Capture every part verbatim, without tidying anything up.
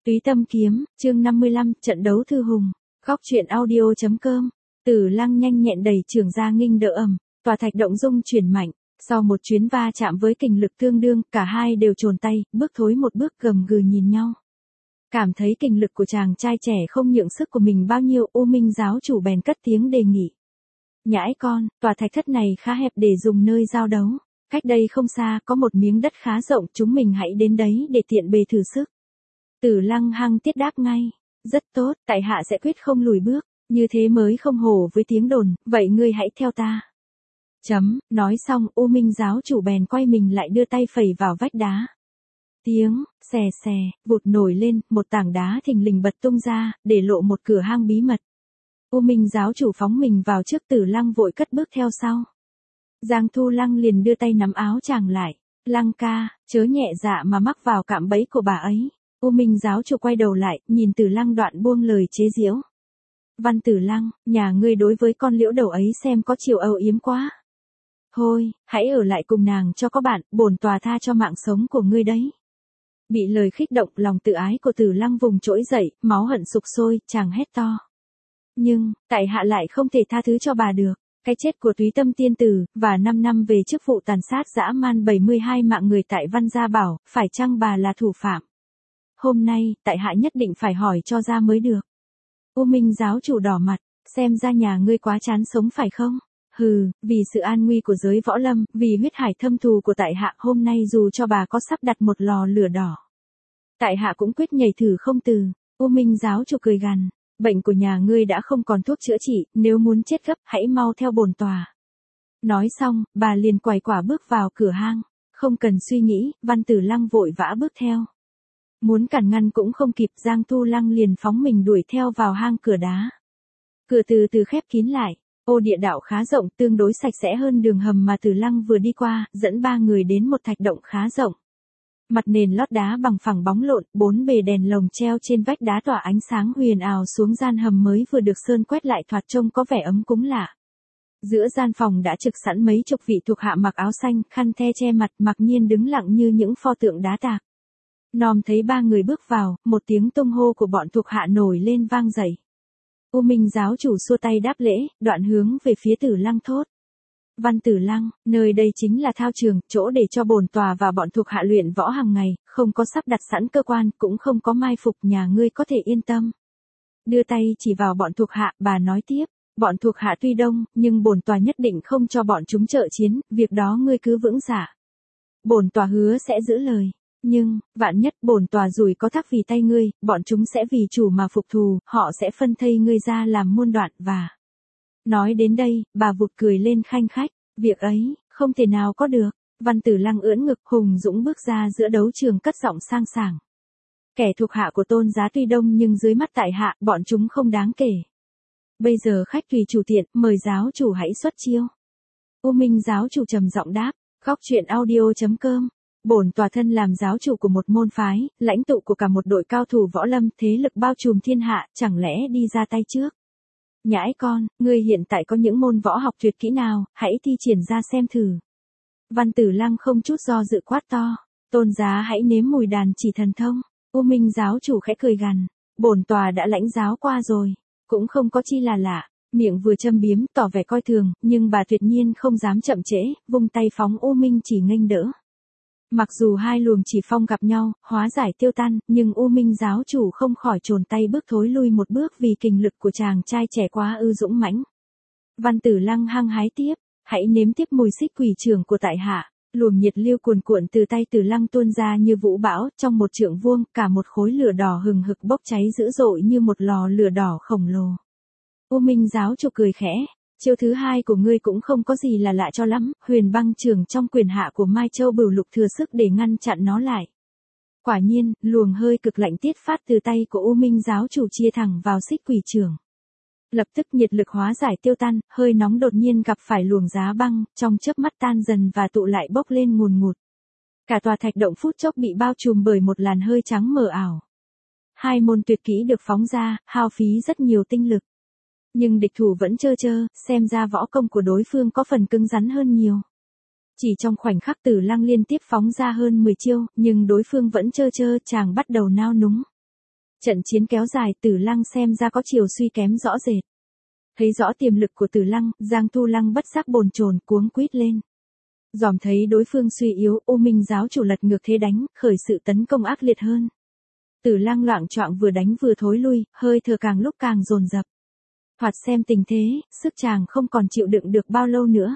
Túy Tâm Kiếm, chương năm mươi lăm, trận đấu thư hùng. Góc truyện audio chấm com. Tử Lăng nhanh nhẹn đẩy trưởng ra nghênh đỡ ầm, tòa thạch động rung chuyển mạnh. Sau một chuyến va chạm với kình lực tương đương, cả hai đều chồn tay, bước thối một bước gầm gừ nhìn nhau. Cảm thấy kình lực của chàng trai trẻ không nhượng sức của mình bao nhiêu, U Minh giáo chủ bèn cất tiếng đề nghị. Nhãi con, tòa thạch thất này khá hẹp để dùng nơi giao đấu. Cách đây không xa có một miếng đất khá rộng, chúng mình hãy đến đấy để tiện bề thử sức. Tử Lăng hăng tiết đáp ngay. Rất tốt, tại hạ sẽ quyết không lùi bước, như thế mới không hổ với tiếng đồn, vậy ngươi hãy theo ta. Chấm, nói xong U Minh giáo chủ bèn quay mình lại đưa tay phẩy vào vách đá. Tiếng, xè xè, vụt nổi lên, một tảng đá thình lình bật tung ra, để lộ một cửa hang bí mật. U Minh giáo chủ phóng mình vào trước, Tử Lăng vội cất bước theo sau. Giang Thu Lăng liền đưa tay nắm áo chàng lại. Lăng ca, chớ nhẹ dạ mà mắc vào cạm bẫy của bà ấy. U Minh giáo chủ quay đầu lại, nhìn Tử Lăng đoạn buông lời chế giễu. Văn Tử Lăng, nhà ngươi đối với con liễu đầu ấy xem có chiều âu yếm quá. Thôi, hãy ở lại cùng nàng cho có bạn, bổn tòa tha cho mạng sống của ngươi đấy. Bị lời khích động, lòng tự ái của Tử Lăng vùng trỗi dậy, máu hận sục sôi, chàng hét to. Nhưng, tại hạ lại không thể tha thứ cho bà được. Cái chết của Túy Tâm tiên tử, và năm năm về chức vụ tàn sát dã man bảy mươi hai mạng người tại Văn Gia Bảo, phải chăng bà là thủ phạm? Hôm nay, tại hạ nhất định phải hỏi cho ra mới được. U Minh giáo chủ đỏ mặt, xem ra nhà ngươi quá chán sống phải không? Hừ, vì sự an nguy của giới võ lâm, vì huyết hải thâm thù của tại hạ, hôm nay dù cho bà có sắp đặt một lò lửa đỏ, tại hạ cũng quyết nhảy thử không từ. U Minh giáo chủ cười gằn, bệnh của nhà ngươi đã không còn thuốc chữa trị, nếu muốn chết gấp, hãy mau theo bổn tòa. Nói xong, bà liền quải quả bước vào cửa hang, không cần suy nghĩ, Văn Tử Lăng vội vã bước theo. Muốn cản ngăn cũng không kịp, Giang Thu Lăng liền phóng mình đuổi theo vào hang cửa đá. Cửa từ từ khép kín lại, ô địa đạo khá rộng, tương đối sạch sẽ hơn đường hầm mà Tử Lăng vừa đi qua, dẫn ba người đến một thạch động khá rộng. Mặt nền lót đá bằng phẳng bóng lộn, bốn bề đèn lồng treo trên vách đá tỏa ánh sáng huyền ảo xuống gian hầm mới vừa được sơn quét lại, thoạt trông có vẻ ấm cúng lạ. Giữa gian phòng đã trực sẵn mấy chục vị thuộc hạ mặc áo xanh, khăn the che mặt, mặc nhiên đứng lặng như những pho tượng đá tạc. Nom thấy ba người bước vào, một tiếng tung hô của bọn thuộc hạ nổi lên vang dậy. U Minh giáo chủ xua tay đáp lễ, đoạn hướng về phía Tử Lăng thốt. Văn Tử Lăng, nơi đây chính là thao trường, chỗ để cho bổn tòa và bọn thuộc hạ luyện võ hàng ngày, không có sắp đặt sẵn cơ quan, cũng không có mai phục, nhà ngươi có thể yên tâm. Đưa tay chỉ vào bọn thuộc hạ, bà nói tiếp, bọn thuộc hạ tuy đông, nhưng bổn tòa nhất định không cho bọn chúng trợ chiến, việc đó ngươi cứ vững dạ. Bổn tòa hứa sẽ giữ lời. Nhưng, vạn nhất bổn tòa rủi có thắc vì tay ngươi, bọn chúng sẽ vì chủ mà phục thù, họ sẽ phân thây ngươi ra làm muôn đoạn và... Nói đến đây, bà vụt cười lên khanh khách, việc ấy, không thể nào có được. Văn Tử Lăng ưỡn ngực hùng dũng bước ra giữa đấu trường cất giọng sang sảng. Kẻ thuộc hạ của tôn giá tuy đông nhưng dưới mắt tại hạ, bọn chúng không đáng kể. Bây giờ khách tùy chủ tiện, mời giáo chủ hãy xuất chiêu. U Minh giáo chủ trầm giọng đáp, góc truyện audio chấm com. Bổn tòa thân làm giáo chủ của một môn phái, lãnh tụ của cả một đội cao thủ võ lâm, thế lực bao trùm thiên hạ, chẳng lẽ đi ra tay trước? Nhãi con, ngươi hiện tại có những môn võ học tuyệt kỹ nào, hãy thi triển ra xem thử. Văn Tử Lăng không chút do dự quát to, tôn giá hãy nếm mùi đàn chỉ thần thông. U Minh giáo chủ khẽ cười gằn, bổn tòa đã lãnh giáo qua rồi, cũng không có chi là lạ. Miệng vừa châm biếm, tỏ vẻ coi thường, nhưng bà tuyệt nhiên không dám chậm trễ, vung tay phóng U Minh chỉ nghênh đỡ. Mặc dù hai luồng chỉ phong gặp nhau, hóa giải tiêu tan, nhưng U Minh giáo chủ không khỏi chồn tay bước thối lui một bước vì kình lực của chàng trai trẻ quá ư dũng mãnh. Văn Tử Lăng hăng hái tiếp, hãy nếm tiếp mùi xích quỷ trường của tại hạ. Luồng nhiệt lưu cuồn cuộn từ tay Tử Lăng tuôn ra như vũ bão, trong một trượng vuông, cả một khối lửa đỏ hừng hực bốc cháy dữ dội như một lò lửa đỏ khổng lồ. U Minh giáo chủ cười khẽ. Chiêu thứ hai của ngươi cũng không có gì là lạ cho lắm, huyền băng trường trong quyền hạ của Mai Châu Bửu Lục thừa sức để ngăn chặn nó lại. Quả nhiên, luồng hơi cực lạnh tiết phát từ tay của U Minh giáo chủ chia thẳng vào xích quỷ trường. Lập tức nhiệt lực hóa giải tiêu tan, hơi nóng đột nhiên gặp phải luồng giá băng, trong chớp mắt tan dần và tụ lại bốc lên ngùn ngụt. Cả tòa thạch động phút chốc bị bao trùm bởi một làn hơi trắng mờ ảo. Hai môn tuyệt kỹ được phóng ra, hao phí rất nhiều tinh lực. Nhưng địch thủ vẫn trơ trơ, xem ra võ công của đối phương có phần cứng rắn hơn nhiều. Chỉ trong khoảnh khắc Tử Lăng liên tiếp phóng ra hơn mười chiêu, nhưng đối phương vẫn trơ trơ, chàng bắt đầu nao núng. Trận chiến kéo dài, Tử Lăng xem ra có chiều suy kém rõ rệt. Thấy rõ tiềm lực của Tử Lăng, Giang Thu Lăng bất giác bồn chồn cuống quýt lên. Dòm thấy đối phương suy yếu, U Minh giáo chủ lật ngược thế đánh, khởi sự tấn công ác liệt hơn. Tử Lăng loạng choạng vừa đánh vừa thối lui, hơi thở càng lúc càng dồn dập. Thoạt xem tình thế, sức chàng không còn chịu đựng được bao lâu nữa.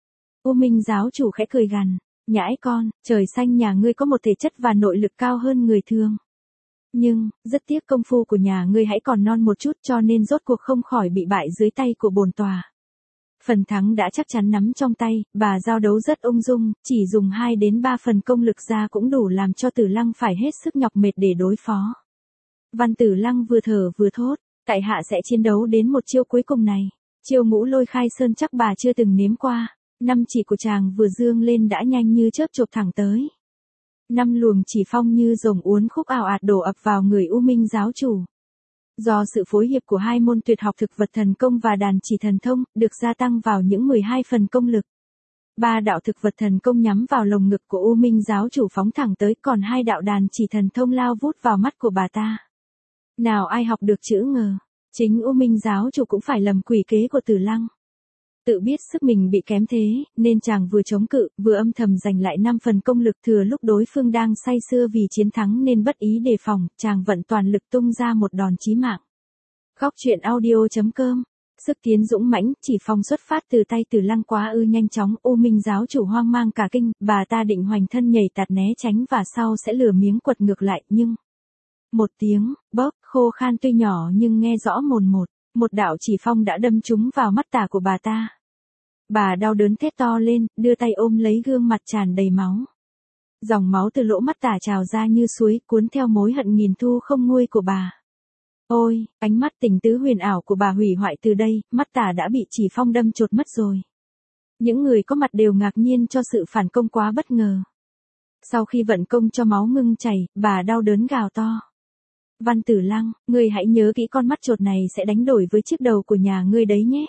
U Minh giáo chủ khẽ cười gằn, nhãi con, trời xanh nhà ngươi có một thể chất và nội lực cao hơn người thường. Nhưng, rất tiếc công phu của nhà ngươi hãy còn non một chút cho nên rốt cuộc không khỏi bị bại dưới tay của bổn tòa. Phần thắng đã chắc chắn nắm trong tay, bà giao đấu rất ung dung, chỉ dùng hai đến ba phần công lực ra cũng đủ làm cho Tử Lăng phải hết sức nhọc mệt để đối phó. Văn Tử Lăng vừa thở vừa thốt, tại hạ sẽ chiến đấu đến một chiêu cuối cùng này. Chiêu Ngũ Lôi Khai Sơn chắc bà chưa từng nếm qua, năm chỉ của chàng vừa dương lên đã nhanh như chớp chộp thẳng tới. Năm luồng chỉ phong như rồng uốn khúc ào ạt đổ ập vào người U Minh giáo chủ. Do sự phối hợp của hai môn tuyệt học thực vật thần công và đàn chỉ thần thông, được gia tăng vào những mười hai phần công lực. Ba đạo thực vật thần công nhắm vào lồng ngực của U Minh giáo chủ phóng thẳng tới, còn hai đạo đàn chỉ thần thông lao vút vào mắt của bà ta. Nào ai học được chữ ngờ, chính U Minh giáo chủ cũng phải lầm quỷ kế của Tử Lăng. Tự biết sức mình bị kém thế, nên chàng vừa chống cự, vừa âm thầm giành lại năm phần công lực, thừa lúc đối phương đang say sưa vì chiến thắng nên bất ý đề phòng, chàng vận toàn lực tung ra một đòn chí mạng. Góc truyện audio chấm com. Sức tiến dũng mãnh, chỉ phong xuất phát từ tay Tử Lăng quá ư nhanh chóng, U Minh giáo chủ hoang mang cả kinh, bà ta định hoành thân nhảy tạt né tránh và sau sẽ lừa miếng quật ngược lại, nhưng một tiếng bóp khô khan tuy nhỏ nhưng nghe rõ mồn một, một đạo chỉ phong đã đâm trúng vào mắt tả của bà ta. Bà đau đớn thét to lên, đưa tay ôm lấy gương mặt tràn đầy máu. Dòng máu từ lỗ mắt tả trào ra như suối, cuốn theo mối hận nghìn thu không nguôi của bà. Ôi, ánh mắt tình tứ huyền ảo của bà hủy hoại từ đây, mắt tả đã bị chỉ phong đâm chột mất rồi. Những người có mặt đều ngạc nhiên cho sự phản công quá bất ngờ. Sau khi vận công cho máu ngưng chảy, bà đau đớn gào to. Văn Tử Lăng, ngươi hãy nhớ kỹ con mắt chột này sẽ đánh đổi với chiếc đầu của nhà ngươi đấy nhé.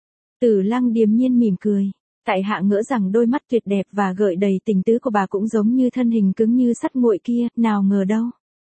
Tử Lăng điềm nhiên mỉm cười. Tại hạ ngỡ rằng đôi mắt tuyệt đẹp và gợi đầy tình tứ của bà cũng giống như thân hình cứng như sắt nguội kia, nào ngờ đâu.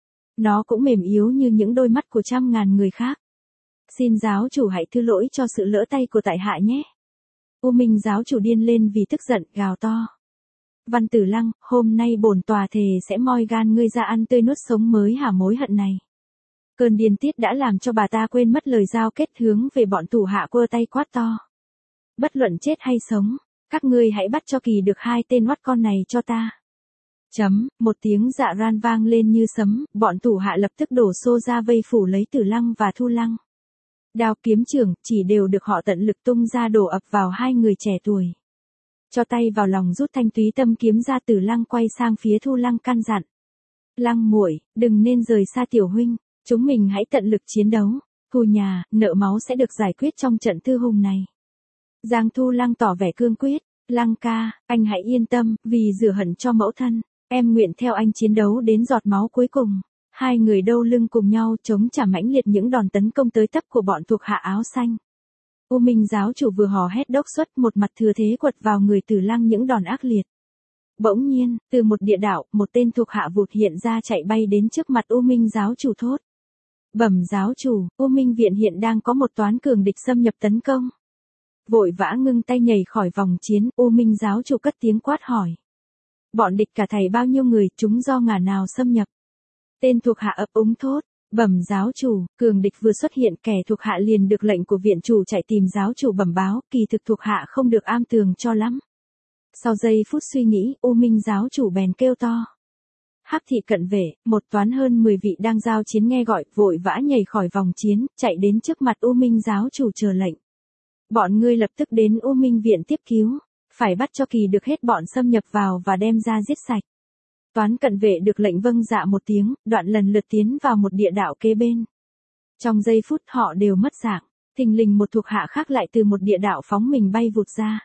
Nó cũng mềm yếu như những đôi mắt của trăm ngàn người khác. Xin giáo chủ hãy thứ lỗi cho sự lỡ tay của tại hạ nhé. U Minh giáo chủ điên lên vì tức giận, gào to. Văn Tử Lăng, hôm nay bổn tòa thề sẽ moi gan ngươi ra ăn tươi nuốt sống mới hả mối hận này. Cơn điên tiết đã làm cho bà ta quên mất lời giao kết, hướng về bọn thủ hạ quơ tay quát to. Bất luận chết hay sống, các ngươi hãy bắt cho kỳ được hai tên oắt con này cho ta. Chấm, một tiếng dạ ran vang lên như sấm, bọn thủ hạ lập tức đổ xô ra vây phủ lấy Tử Lăng và Thu Lăng. Đao kiếm chưởng chỉ đều được họ tận lực tung ra đổ ập vào hai người trẻ tuổi. Cho tay vào lòng rút thanh túy tâm kiếm ra, Tử Lăng quay sang phía Thu Lăng căn dặn. Lăng muội, đừng nên rời xa tiểu huynh, chúng mình hãy tận lực chiến đấu, thù nhà, nợ máu sẽ được giải quyết trong trận thư hùng này. Giang Thu Lăng tỏ vẻ cương quyết, Lăng ca, anh hãy yên tâm, vì rửa hận cho mẫu thân, em nguyện theo anh chiến đấu đến giọt máu cuối cùng. Hai người đâu lưng cùng nhau chống trả mãnh liệt những đòn tấn công tới tấp của bọn thuộc hạ áo xanh. U Minh giáo chủ vừa hò hét đốc xuất, một mặt thừa thế quật vào người Tử Lăng những đòn ác liệt. Bỗng nhiên, từ một địa đạo, một tên thuộc hạ vụt hiện ra chạy bay đến trước mặt U Minh giáo chủ thốt. Bẩm giáo chủ, U Minh viện hiện đang có một toán cường địch xâm nhập tấn công. Vội vã ngưng tay nhảy khỏi vòng chiến, U Minh giáo chủ cất tiếng quát hỏi. Bọn địch cả thầy bao nhiêu người, chúng do ngả nào xâm nhập? Tên thuộc hạ ấp úng thốt. Bẩm giáo chủ, cường địch vừa xuất hiện, kẻ thuộc hạ liền được lệnh của viện chủ chạy tìm giáo chủ bẩm báo, kỳ thực thuộc hạ không được am tường cho lắm. Sau giây phút suy nghĩ, U Minh giáo chủ bèn kêu to. Hắc thị cận vệ, một toán hơn mười vị đang giao chiến nghe gọi, vội vã nhảy khỏi vòng chiến, chạy đến trước mặt U Minh giáo chủ chờ lệnh. Bọn ngươi lập tức đến U Minh viện tiếp cứu, phải bắt cho kỳ được hết bọn xâm nhập vào và đem ra giết sạch. Toán cận vệ được lệnh vâng dạ một tiếng, đoạn lần lượt tiến vào một địa đạo kế bên. Trong giây phút họ đều mất dạng, thình lình một thuộc hạ khác lại từ một địa đạo phóng mình bay vụt ra.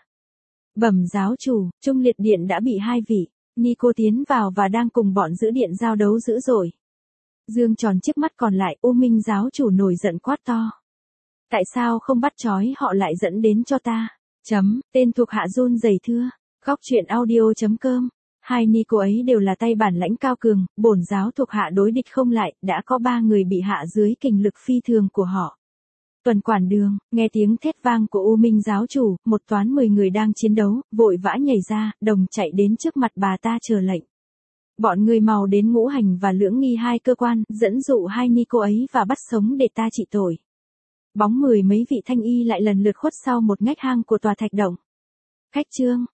Bẩm giáo chủ, Trung Liệt Điện đã bị hai vị, Nico tiến vào và đang cùng bọn giữ điện giao đấu dữ dội. Dương tròn chiếc mắt còn lại, U Minh giáo chủ nổi giận quát to. Tại sao không bắt trói họ lại dẫn đến cho ta? Chấm, tên thuộc hạ run rẩy thưa. Góc truyện audio chấm com Hai ni cô ấy đều là tay bản lãnh cao cường, bổn giáo thuộc hạ đối địch không lại, đã có ba người bị hạ dưới kình lực phi thường của họ. Tuần quản đường, nghe tiếng thét vang của U Minh giáo chủ, một toán mười người đang chiến đấu, vội vã nhảy ra, đồng chạy đến trước mặt bà ta chờ lệnh. Bọn người mau đến Ngũ Hành và Lưỡng Nghi hai cơ quan, dẫn dụ hai ni cô ấy và bắt sống để ta trị tội. Bóng mười mấy vị thanh y lại lần lượt khuất sau một ngách hang của tòa thạch động. Khách trương,